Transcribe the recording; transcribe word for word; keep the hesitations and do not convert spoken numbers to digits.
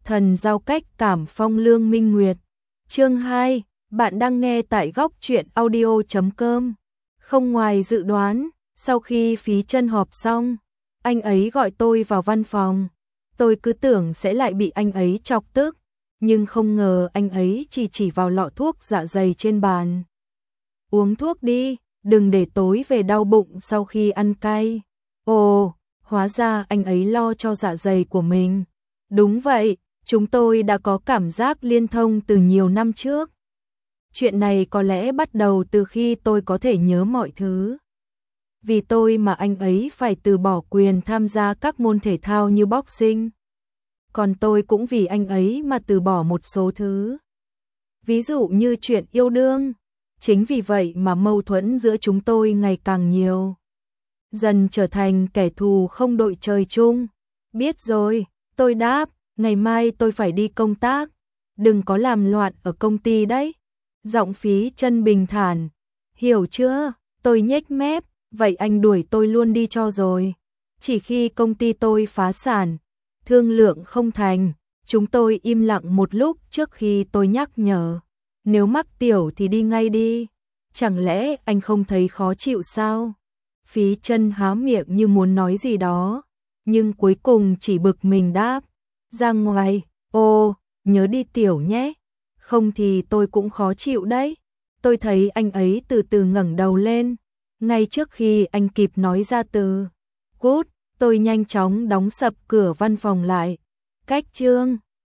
Thần giao cách cảm phong lương minh nguyệt. Chương hai, bạn đang nghe tại góc truyện audio chấm com. Không ngoài dự đoán, sau khi Phí Chân họp xong, anh ấy gọi tôi vào văn phòng. Tôi cứ tưởng sẽ lại bị anh ấy chọc tức, nhưng không ngờ anh ấy chỉ chỉ vào lọ thuốc dạ dày trên bàn. Uống thuốc đi, đừng để tối về đau bụng sau khi ăn cay. Ồ, hóa ra anh ấy lo cho dạ dày của mình. Đúng vậy, chúng tôi đã có cảm giác liên thông từ nhiều năm trước. Chuyện này có lẽ bắt đầu từ khi tôi có thể nhớ mọi thứ. Vì tôi mà anh ấy phải từ bỏ quyền tham gia các môn thể thao như boxing. Còn tôi cũng vì anh ấy mà từ bỏ một số thứ. Ví dụ như chuyện yêu đương. Chính vì vậy mà mâu thuẫn giữa chúng tôi ngày càng nhiều. Dần trở thành kẻ thù không đội trời chung. Biết rồi, tôi đáp, ngày mai tôi phải đi công tác. Đừng có làm loạn ở công ty đấy. Giọng Phí Chân bình thản. Hiểu chưa? Tôi nhếch mép, vậy anh đuổi tôi luôn đi cho rồi. Chỉ khi công ty tôi phá sản, thương lượng không thành, chúng tôi im lặng một lúc trước khi tôi nhắc nhở. Nếu mắc tiểu thì đi ngay đi. Chẳng lẽ anh không thấy khó chịu sao? Phí Chân há miệng như muốn nói gì đó, nhưng cuối cùng chỉ bực mình đáp. Ra ngoài, ô, nhớ đi tiểu nhé. Không thì tôi cũng khó chịu đấy. Tôi thấy anh ấy từ từ ngẩng đầu lên. Ngay trước khi anh kịp nói ra từ cút, tôi nhanh chóng đóng sập cửa văn phòng lại. Cách chương